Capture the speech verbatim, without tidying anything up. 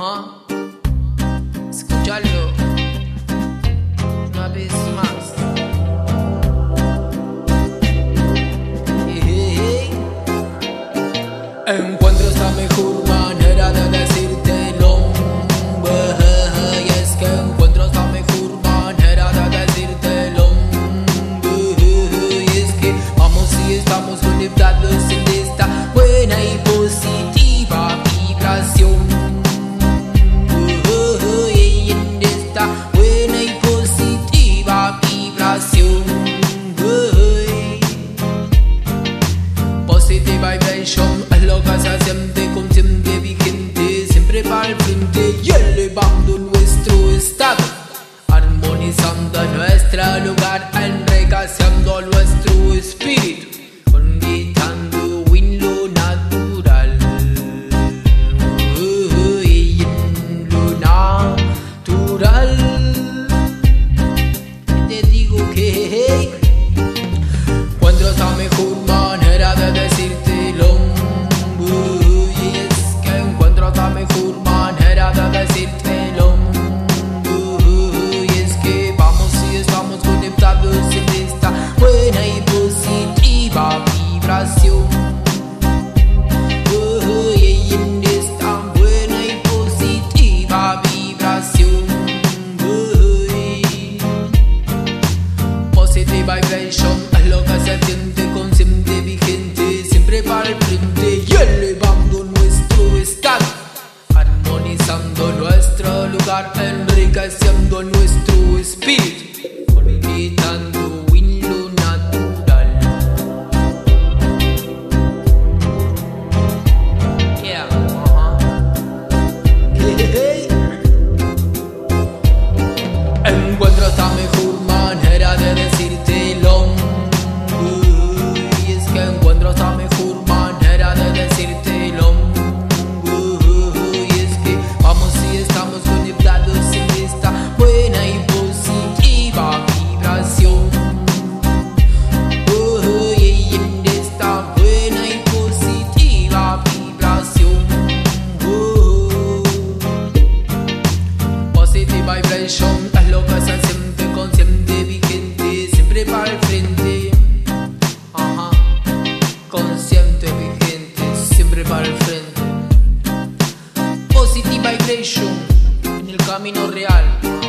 Ajá. Escucharlo una vez más. Hey, hey, hey. Encuentro esta mejor manera de decírtelo. Y es que encuentro esta mejor manera de decírtelo. Y es que vamos y estamos conectados en esta buena y positiva vibración. Y en esta buena y positiva vibración. Positive vibration es lo que se siente consciente, vigente, siempre para el frente y elevando nuestro estado, armonizando nuestro lugar, enriqueciendo nuestro espíritu, conquistando en lo natural y en lo natural. Te digo que hey, encuentro esta mejor manera de decírtelo. Y es que encuentro esta mejor manera de decírtelo. Y es que vamos y estamos conectados en esta buena y positiva vibración. Y en esta buena y positiva vibración. Positive vibration es lo que se siente consciente, vigente, siempre para el frente y elevando nuestro estado, armonizando nuestro lugar, enriqueciendo nuestro espíritu, conquistando en lo natural. Yeah, uh-huh. Hey, hey. Encuentro esta mejor manera de decírtelo. Y es que encuentro esta mejor manera de decírtelo. Y es que vamos y estamos conectados en esta buena y positiva vibración. Y en esta buena y positiva vibración. Positive vibration es lo que se siente consciente, vigente, siempre para el frente. Ajá. Consciente, vigente, siempre para el frente. Positive vibration en el camino real.